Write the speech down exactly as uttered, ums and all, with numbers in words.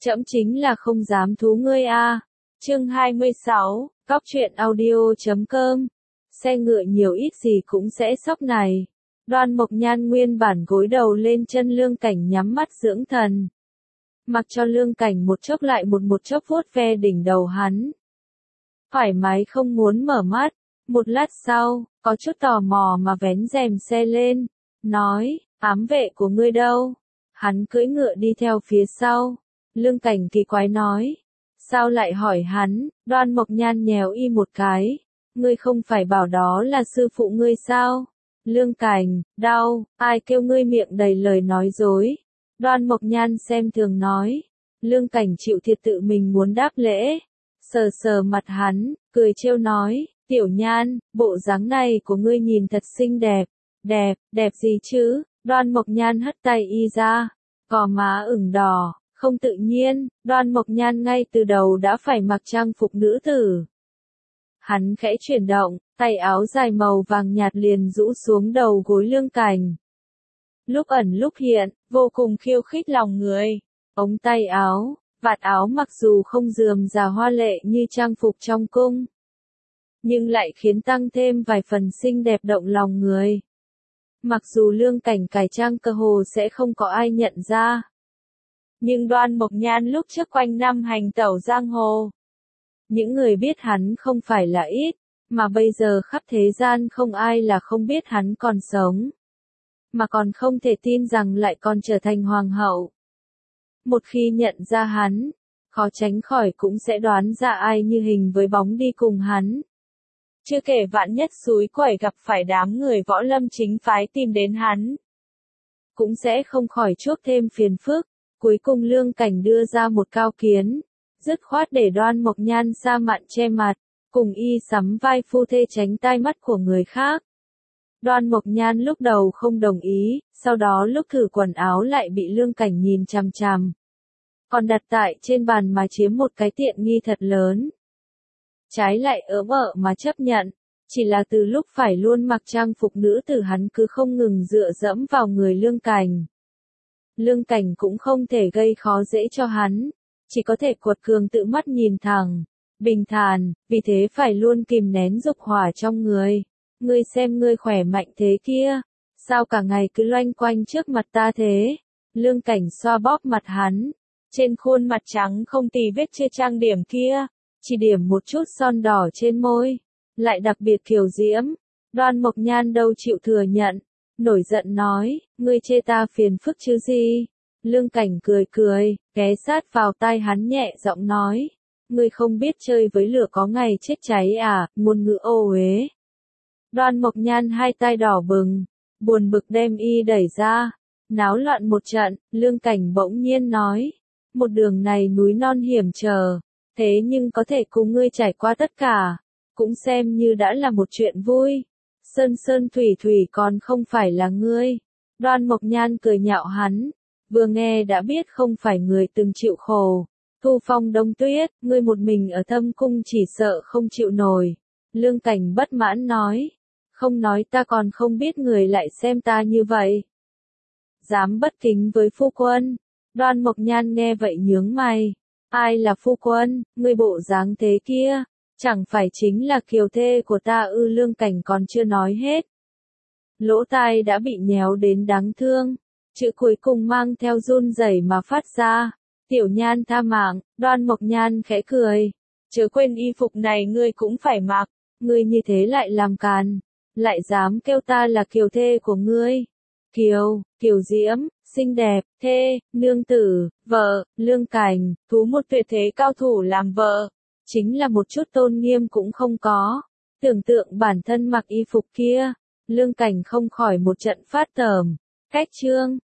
Trẫm chính là không dám thú ngươi a. Chương hai mươi sáu, Cóc truyện audio chấm com. Xe ngựa nhiều ít gì cũng sẽ sốc này. Đoan Mộc Nhan nguyên bản gối đầu lên chân Lương Cảnh nhắm mắt dưỡng thần. Mặc cho Lương Cảnh một chốc lại một một chốc vuốt ve đỉnh đầu hắn. Thoải mái không muốn mở mắt. Một lát sau, có chút tò mò mà vén rèm xe lên. Nói, ám vệ của ngươi đâu? Hắn cưỡi ngựa đi theo phía sau. Lương Cảnh kỳ quái nói. Sao lại hỏi hắn? Đoan Mộc Nhan nhèo y một cái. Ngươi không phải bảo đó là sư phụ ngươi sao? Lương Cảnh, đau, ai kêu ngươi miệng đầy lời nói dối? Đoan Mộc Nhan xem thường nói. Lương Cảnh chịu thiệt tự mình muốn đáp lễ. Sờ sờ mặt hắn, cười trêu nói. Tiểu Nhan, bộ dáng này của ngươi nhìn thật xinh đẹp. Đẹp, đẹp gì chứ? Đoan Mộc Nhan hất tay y ra. Gò má ửng đỏ. Không tự nhiên, Đoan Mộc Nhan ngay từ đầu đã phải mặc trang phục nữ tử. Hắn khẽ chuyển động, tay áo dài màu vàng nhạt liền rũ xuống đầu gối Lương Cảnh. Lúc ẩn lúc hiện, vô cùng khiêu khích lòng người. Ống tay áo, vạt áo mặc dù không rườm rà hoa lệ như trang phục trong cung, nhưng lại khiến tăng thêm vài phần xinh đẹp động lòng người. Mặc dù Lương Cảnh cải trang cơ hồ sẽ không có ai nhận ra. Nhưng Đoan Mộc Nhan lúc trước quanh năm hành tẩu giang hồ. Những người biết hắn không phải là ít, mà bây giờ khắp thế gian không ai là không biết hắn còn sống. Mà còn không thể tin rằng lại còn trở thành hoàng hậu. Một khi nhận ra hắn, khó tránh khỏi cũng sẽ đoán ra ai như hình với bóng đi cùng hắn. Chưa kể vạn nhất xúi quẩy gặp phải đám người võ lâm chính phái tìm đến hắn, cũng sẽ không khỏi chuốc thêm phiền phức. Cuối cùng Lương Cảnh đưa ra một cao kiến, dứt khoát để Đoan Mộc Nhan sa mạn che mặt, cùng y sắm vai phu thê tránh tai mắt của người khác. Đoan Mộc Nhan lúc đầu không đồng ý, sau đó lúc thử quần áo lại bị Lương Cảnh nhìn chằm chằm. Còn đặt tại trên bàn mà chiếm một cái tiện nghi thật lớn. Trái lại ỡm ợ mà chấp nhận, chỉ là từ lúc phải luôn mặc trang phục nữ tử hắn cứ không ngừng dựa dẫm vào người Lương Cảnh. Lương Cảnh cũng không thể gây khó dễ cho hắn, chỉ có thể cuột cường tự mắt nhìn thẳng, bình thản, vì thế phải luôn kìm nén dục hỏa trong người. Ngươi xem ngươi khỏe mạnh thế kia, sao cả ngày cứ loanh quanh trước mặt ta thế? Lương Cảnh xoa bóp mặt hắn, trên khuôn mặt trắng không tì vết chưa trang điểm kia, chỉ điểm một chút son đỏ trên môi, lại đặc biệt kiều diễm. Đoan Mộc Nhan đâu chịu thừa nhận. Nổi giận nói, ngươi chê ta phiền phức chứ gì? Lương Cảnh cười cười, ghé sát vào tai hắn nhẹ giọng nói, ngươi không biết chơi với lửa có ngày chết cháy à, ngôn ngữ ô uế. Đoan Mộc Nhan hai tay đỏ bừng, buồn bực đem y đẩy ra, náo loạn một trận. Lương Cảnh bỗng nhiên nói, một đường này núi non hiểm trở, thế nhưng có thể cùng ngươi trải qua tất cả, cũng xem như đã là một chuyện vui. Sơn sơn thủy thủy còn không phải là ngươi. Đoan Mộc Nhan cười nhạo hắn, vừa nghe đã biết không phải người từng chịu khổ. Thu phong đông tuyết, ngươi một mình ở thâm cung chỉ sợ không chịu nổi. Lương Cảnh bất mãn nói, không nói ta còn không biết người lại xem ta như vậy. Dám bất kính với phu quân. Đoan Mộc Nhan nghe vậy nhướng mày, ai là phu quân, ngươi bộ dáng thế kia, chẳng phải chính là kiều thê của ta ư? Lương Cảnh còn chưa nói hết, lỗ tai đã bị nhéo đến đáng thương, chữ cuối cùng mang theo run rẩy mà phát ra. Tiểu Nhan tha mạng. Đoan Mộc Nhan khẽ cười, chớ quên y phục này ngươi cũng phải mặc, ngươi như thế lại làm càn, lại dám kêu ta là kiều thê của ngươi. Kiều, kiều diễm, xinh đẹp, thê, nương tử, vợ. Lương Cảnh, thú một tuyệt thế cao thủ làm vợ, chính là một chút tôn nghiêm cũng không có. Tưởng tượng bản thân mặc y phục kia, Lương Cảnh không khỏi một trận phát tởm. Cách chương